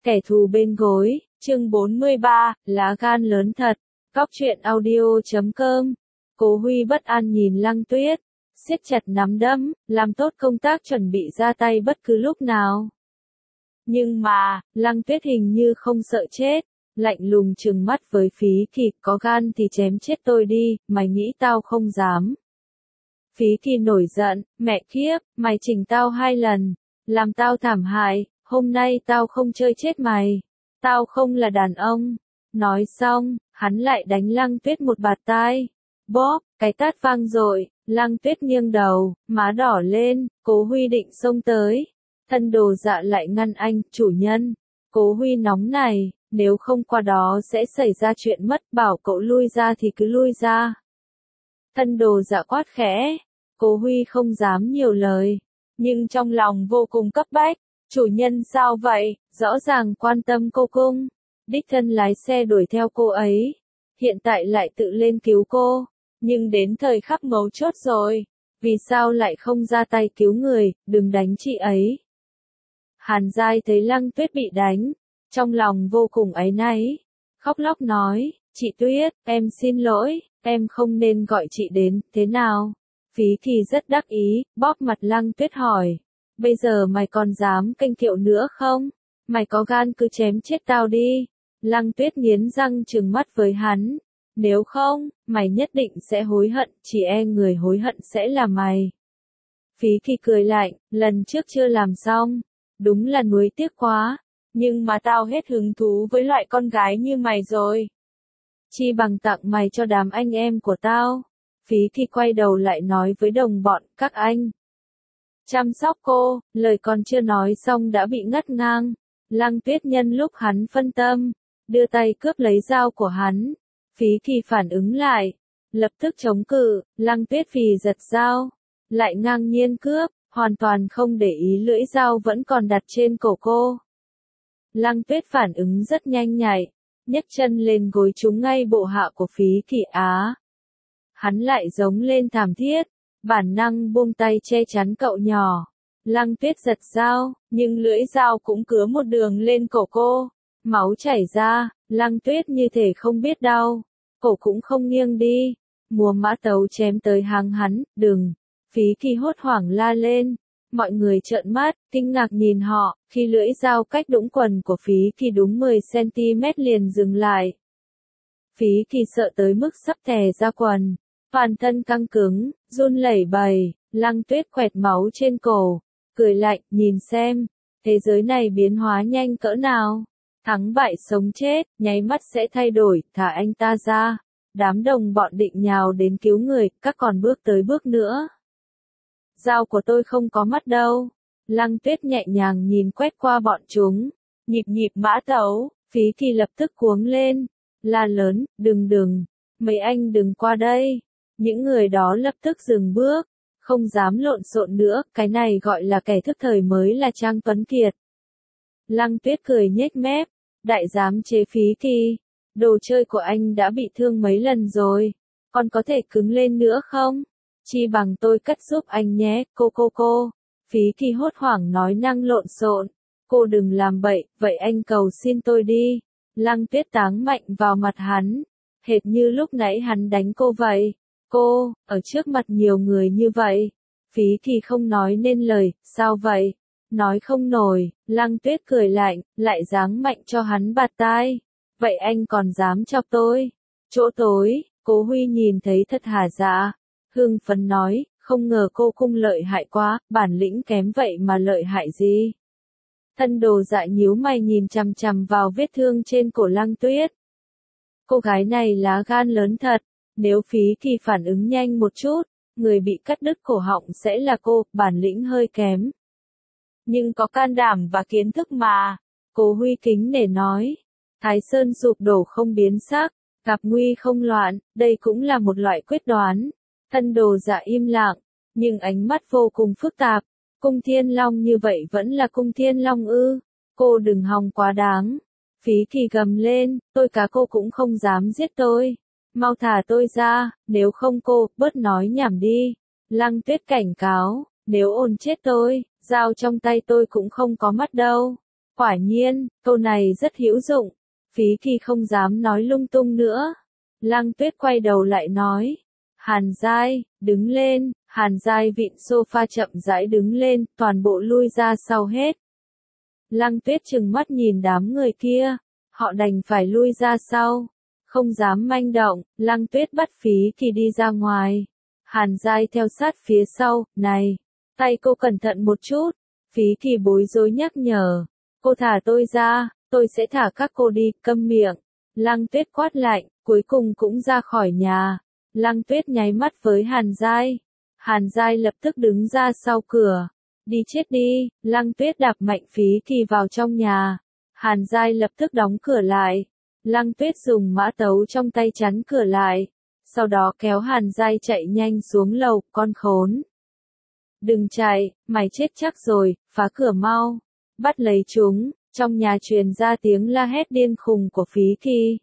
Kẻ thù bên gối, chương 43, lá gan lớn thật. Góc truyện audio.com. Cố Huy bất an nhìn Lăng Tuyết, siết chặt nắm đấm, làm tốt công tác chuẩn bị ra tay bất cứ lúc nào. Nhưng mà, Lăng Tuyết hình như không sợ chết, lạnh lùng trừng mắt với Phí Kỳ, có gan thì chém chết tôi đi, mày nghĩ tao không dám. Phí Kỳ nổi giận, mẹ kiếp, mày chỉnh tao 2 lần, làm tao thảm hại, hôm nay tao không chơi chết mày, tao không là đàn ông. Nói xong, hắn lại đánh Lăng Tuyết một bạt tai. Bóp, cái tát vang dội, Lăng Tuyết nghiêng đầu, má đỏ lên, Cố Huy định xông tới. Thân Đồ Dạ lại ngăn anh, chủ nhân. Cố Huy nóng này, nếu không qua đó sẽ xảy ra chuyện mất, bảo cậu lui ra thì cứ lui ra. Thân Đồ Dạ quát khẽ, Cố Huy không dám nhiều lời, nhưng trong lòng vô cùng cấp bách. Chủ nhân sao vậy, rõ ràng quan tâm cô cung. Đích thân lái xe đuổi theo cô ấy. Hiện tại lại tự lên cứu cô. Nhưng đến thời khắc mấu chốt rồi. Vì sao lại không ra tay cứu người, đừng đánh chị ấy. Hàn Giai thấy Lăng Tuyết bị đánh. Trong lòng vô cùng áy náy. Khóc lóc nói, chị Tuyết, em xin lỗi, em không nên gọi chị đến, thế nào? Phí Kỳ rất đắc ý, bóp mặt Lăng Tuyết hỏi. Bây giờ mày còn dám kênh kiệu nữa không? Mày có gan cứ chém chết tao đi. Lăng Tuyết nghiến răng trừng mắt với hắn. Nếu không, mày nhất định sẽ hối hận, chỉ e người hối hận sẽ là mày. Phí Kỳ cười lạnh, lần trước chưa làm xong. Đúng là nuối tiếc quá. Nhưng mà tao hết hứng thú với loại con gái như mày rồi. Chi bằng tặng mày cho đám anh em của tao. Phí Kỳ quay đầu lại nói với đồng bọn, các anh. Chăm sóc cô, lời còn chưa nói xong đã bị ngắt ngang. Lăng Tuyết nhân lúc hắn phân tâm, đưa tay cướp lấy dao của hắn. Phí Kỳ phản ứng lại, lập tức chống cự, Lăng Tuyết phì giật dao, lại ngang nhiên cướp, hoàn toàn không để ý lưỡi dao vẫn còn đặt trên cổ cô. Lăng Tuyết phản ứng rất nhanh nhạy, nhấc chân lên gối trúng ngay bộ hạ của Phí Kỳ á. Hắn lại giống lên thảm thiết. Bản năng buông tay che chắn cậu nhỏ. Lăng Tuyết giật dao, nhưng lưỡi dao cũng cứa một đường lên cổ cô. Máu chảy ra, Lăng Tuyết như thể không biết đau. Cổ cũng không nghiêng đi. Múa mã tấu chém tới háng hắn, đừng. Phí Kỳ hốt hoảng la lên. Mọi người trợn mắt, kinh ngạc nhìn họ, khi lưỡi dao cách đũng quần của Phí Kỳ đúng 10cm liền dừng lại. Phí Kỳ sợ tới mức sắp thè ra quần. Toàn thân căng cứng, run lẩy bẩy, Lăng Tuyết quẹt máu trên cổ, cười lạnh, nhìn xem, thế giới này biến hóa nhanh cỡ nào, thắng bại sống chết, nháy mắt sẽ thay đổi, thả anh ta ra. Đám đồng bọn định nhào đến cứu người, các còn bước tới bước nữa. Dao của tôi không có mắt đâu. Lăng Tuyết nhẹ nhàng nhìn quét qua bọn chúng, nhịp nhịp mã tấu, Phí Kỳ lập tức cuống lên, la lớn, đừng, mấy anh đừng qua đây. Những người đó lập tức dừng bước, không dám lộn xộn nữa, cái này gọi là kẻ thức thời mới là Trang Tuấn Kiệt. Lăng Tuyết cười nhếch mép, đại dám chế Phí Kỳ, đồ chơi của anh đã bị thương mấy lần rồi, còn có thể cứng lên nữa không? Chi bằng tôi cất giúp anh nhé, cô. Phí Kỳ hốt hoảng nói năng lộn xộn, cô đừng làm bậy, vậy anh cầu xin tôi đi. Lăng Tuyết táng mạnh vào mặt hắn, hệt như lúc nãy hắn đánh cô vậy. Cô, ở trước mặt nhiều người như vậy. Phí Kỳ không nói nên lời, sao vậy? Nói không nổi, Lăng Tuyết cười lạnh, lại giáng mạnh cho hắn bạt tai. Vậy anh còn dám chọc tôi? Chỗ tối, Cố Huy nhìn thấy thật hả dạ. Hưng phấn nói, không ngờ cô cung lợi hại quá, bản lĩnh kém vậy mà lợi hại gì? Thân Đồ Dạ nhíu mày nhìn chằm chằm vào vết thương trên cổ Lăng Tuyết. Cô gái này lá gan lớn thật. Nếu Phí Kỳ phản ứng nhanh một chút, người bị cắt đứt cổ họng sẽ là cô, bản lĩnh hơi kém. Nhưng có can đảm và kiến thức mà. Cố Huy kính nể nói. Thái Sơn sụp đổ không biến sắc, gặp nguy không loạn, đây cũng là một loại quyết đoán. Thân Đồ Dạ im lặng, nhưng ánh mắt vô cùng phức tạp. Cung Thiên Long như vậy vẫn là Cung Thiên Long ư? Cô đừng hòng quá đáng. Phí Kỳ gầm lên, tôi cá cô cũng không dám giết tôi. Mau thả tôi ra, nếu không cô, bớt nói nhảm đi. Lăng Tuyết cảnh cáo, nếu ồn chết tôi, dao trong tay tôi cũng không có mắt đâu. Quả nhiên, câu này rất hữu dụng. Phí Kỳ không dám nói lung tung nữa. Lăng Tuyết quay đầu lại nói. Hàn Giai, đứng lên. Hàn Giai vịn sofa chậm rãi đứng lên, toàn bộ lui ra sau hết. Lăng Tuyết trừng mắt nhìn đám người kia. Họ đành phải lui ra sau. Không dám manh động, Lăng Tuyết bắt Phí Kỳ đi ra ngoài. Hàn Giai theo sát phía sau, này, tay cô cẩn thận một chút. Phí Kỳ bối rối nhắc nhở. Cô thả tôi ra, tôi sẽ thả các cô đi, câm miệng. Lăng Tuyết quát lạnh, cuối cùng cũng ra khỏi nhà. Lăng Tuyết nháy mắt với Hàn Giai. Hàn Giai lập tức đứng ra sau cửa. Đi chết đi, Lăng Tuyết đạp mạnh Phí Kỳ vào trong nhà. Hàn Giai lập tức đóng cửa lại. Lăng Tuyết dùng mã tấu trong tay chắn cửa lại. Sau đó kéo Hàn Giai chạy nhanh xuống lầu, con khốn. Đừng chạy, mày chết chắc rồi, phá cửa mau. Bắt lấy chúng, trong nhà truyền ra tiếng la hét điên khùng của Phí Kỳ.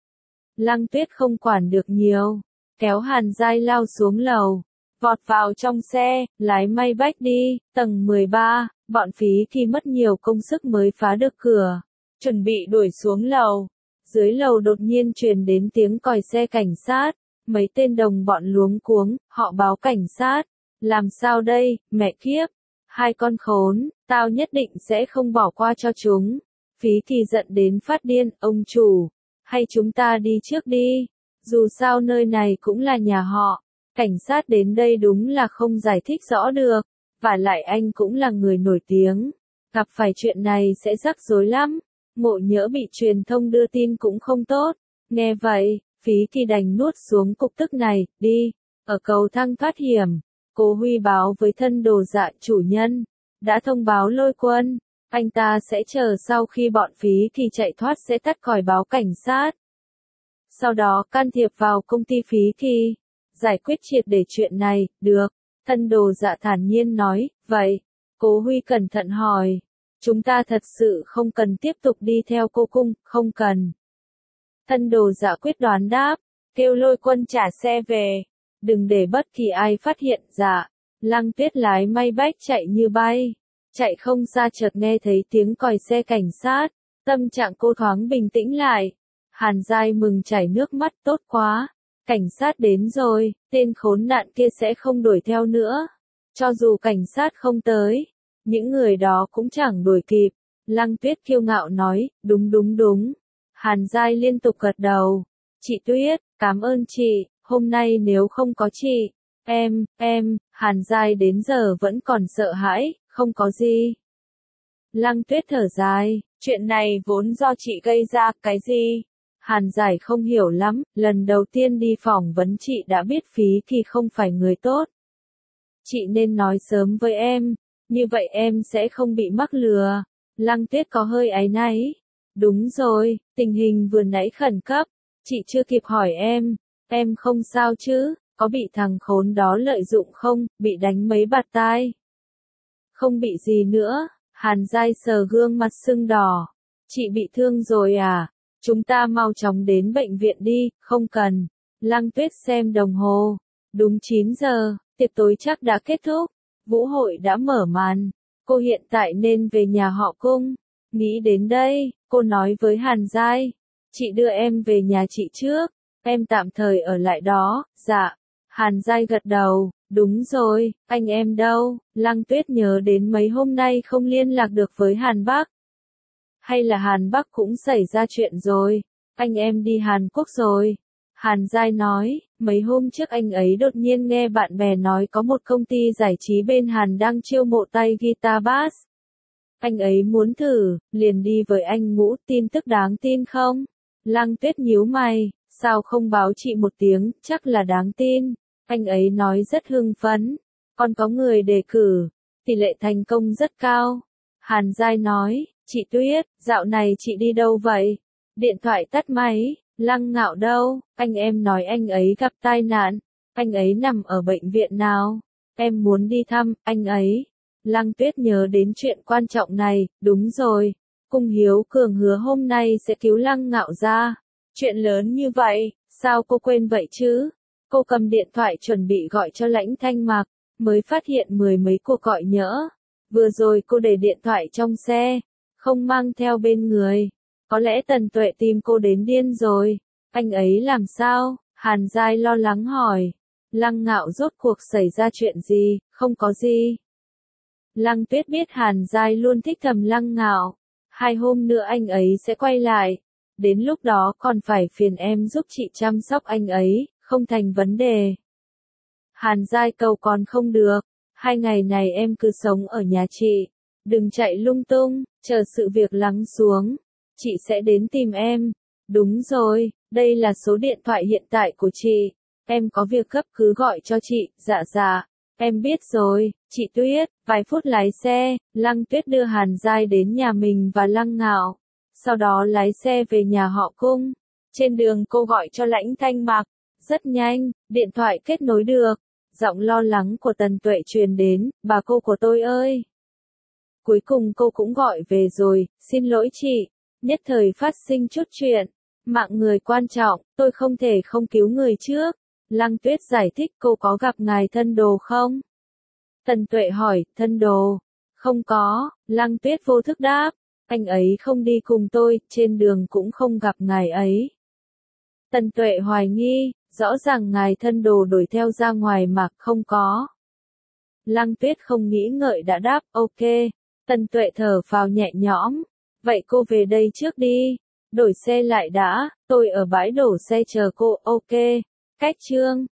Lăng Tuyết không quản được nhiều, kéo Hàn Giai lao xuống lầu, vọt vào trong xe, lái may bách đi, tầng 13, bọn Phí Kỳ mất nhiều công sức mới phá được cửa, chuẩn bị đuổi xuống lầu. Dưới lầu đột nhiên truyền đến tiếng còi xe cảnh sát, mấy tên đồng bọn luống cuống, họ báo cảnh sát. Làm sao đây, mẹ kiếp, hai con khốn, tao nhất định sẽ không bỏ qua cho chúng. Phí Kỳ giận đến phát điên, ông chủ, hay chúng ta đi trước đi, dù sao nơi này cũng là nhà họ. Cảnh sát đến đây đúng là không giải thích rõ được, và lại anh cũng là người nổi tiếng, gặp phải chuyện này sẽ rắc rối lắm. Ngộ nhỡ bị truyền thông đưa tin cũng không tốt. Nghe vậy, Phí Kỳ đành nuốt xuống cục tức này, đi, ở cầu thang thoát hiểm. Cố Huy báo với thân đồ dạ chủ nhân, đã thông báo Lôi Quân, anh ta sẽ chờ sau khi bọn Phí Kỳ chạy thoát sẽ tắt còi báo cảnh sát. Sau đó can thiệp vào công ty Phí Kỳ, giải quyết triệt để chuyện này, được, thân đồ dạ thản nhiên nói, vậy, Cố Huy cẩn thận hỏi, chúng ta thật sự không cần tiếp tục đi theo cô cung, không cần. Thân đồ dạ quyết đoán đáp, kêu Lôi Quân trả xe về. Đừng để bất kỳ ai phát hiện. Dạ. Lăng Tuyết lái may bách chạy như bay. Chạy không xa chợt nghe thấy tiếng còi xe cảnh sát. Tâm trạng cô thoáng bình tĩnh lại. Hàn Giai mừng chảy nước mắt, tốt quá. Cảnh sát đến rồi, tên khốn nạn kia sẽ không đuổi theo nữa. Cho dù cảnh sát không tới, những người đó cũng chẳng đuổi kịp. Lăng Tuyết kiêu ngạo nói, đúng đúng đúng. Hàn Giai liên tục gật đầu. Chị Tuyết, cảm ơn chị. Hôm nay nếu không có chị, Hàn Giai đến giờ vẫn còn sợ hãi, không có gì. Lăng Tuyết thở dài, chuyện này vốn do chị gây ra, cái gì? Hàn Giai không hiểu lắm, lần đầu tiên đi phỏng vấn chị đã biết Phí Kỳ không phải người tốt. Chị nên nói sớm với em, như vậy em sẽ không bị mắc lừa. Lăng Tuyết có hơi áy náy. Đúng rồi, tình hình vừa nãy khẩn cấp, chị chưa kịp hỏi em không sao chứ, có bị thằng khốn đó lợi dụng không, bị đánh mấy bạt tai? Không bị gì nữa, Hàn Giai sờ gương mặt sưng đỏ. Chị bị thương rồi à? Chúng ta mau chóng đến bệnh viện đi, không cần. Lăng Tuyết xem đồng hồ. Đúng 9 giờ, tiệc tối chắc đã kết thúc. Vũ hội đã mở màn. Cô hiện tại nên về nhà họ Cung. Nghĩ đến đây, cô nói với Hàn Giai. Chị đưa em về nhà chị trước. Em tạm thời ở lại đó. Dạ. Hàn Giai gật đầu. Đúng rồi, anh em đâu? Lăng Tuyết nhớ đến mấy hôm nay không liên lạc được với Hàn Bắc. Hay là Hàn Bắc cũng xảy ra chuyện rồi? Anh em đi Hàn Quốc rồi. Hàn Giai nói, mấy hôm trước anh ấy đột nhiên nghe bạn bè nói có một công ty giải trí bên Hàn đang chiêu mộ tay guitar bass. Anh ấy muốn thử, liền đi với anh Ngũ, tin tức đáng tin không? Lăng Tuyết nhíu mày, sao không báo chị một tiếng, chắc là đáng tin. Anh ấy nói rất hưng phấn, còn có người đề cử, tỷ lệ thành công rất cao. Hàn Giai nói, chị Tuyết, dạo này chị đi đâu vậy? Điện thoại tắt máy, Lăng Ngạo đâu? Anh em nói anh ấy gặp tai nạn, anh ấy nằm ở bệnh viện nào? Em muốn đi thăm anh ấy. Lăng Tuyết nhớ đến chuyện quan trọng này, đúng rồi. Cung Hiếu Cường hứa hôm nay sẽ cứu Lăng Ngạo ra. Chuyện lớn như vậy, sao cô quên vậy chứ? Cô cầm điện thoại chuẩn bị gọi cho Lãnh Thanh Mạc, mới phát hiện mười mấy cuộc gọi nhỡ. Vừa rồi cô để điện thoại trong xe, không mang theo bên người. Có lẽ Tần Tuệ tìm cô đến điên rồi. Anh ấy làm sao? Hàn Giai lo lắng hỏi. Lăng Ngạo rốt cuộc xảy ra chuyện gì? Không có gì. Lăng Tuyết biết Hàn Giai luôn thích thầm Lăng Ngạo. 2 hôm nữa anh ấy sẽ quay lại. Đến lúc đó còn phải phiền em giúp chị chăm sóc anh ấy, không thành vấn đề. Hàn Giai cầu còn không được. 2 ngày này em cứ sống ở nhà chị. Đừng chạy lung tung, chờ sự việc lắng xuống. Chị sẽ đến tìm em. Đúng rồi, đây là số điện thoại hiện tại của chị. Em có việc gấp cứ gọi cho chị. Dạ dạ. Em biết rồi, chị Tuyết. Vài phút lái xe, Lăng Tuyết đưa Hàn Giai đến nhà mình và Lăng Ngạo. Sau đó lái xe về nhà họ Cung. Trên đường cô gọi cho Lãnh Thanh Mặc. Rất nhanh, điện thoại kết nối được. Giọng lo lắng của Tần Tuệ truyền đến, bà cô của tôi ơi. Cuối cùng cô cũng gọi về rồi, xin lỗi chị. Nhất thời phát sinh chút chuyện. Mạng người quan trọng, tôi không thể không cứu người trước. Lăng Tuyết giải thích cô có gặp ngài thân đồ không? Tần Tuệ hỏi, thân đồ? Không có, Lăng Tuyết vô thức đáp. Anh ấy không đi cùng tôi, trên đường cũng không gặp ngài ấy. Tần Tuệ hoài nghi, rõ ràng ngài thân đồ đuổi theo ra ngoài mà không có. Lăng Tuyết không nghĩ ngợi đã đáp, ok. Tần Tuệ thở phào nhẹ nhõm. Vậy cô về đây trước đi. Đổi xe lại đã, tôi ở bãi đổ xe chờ cô, ok. Cách chương.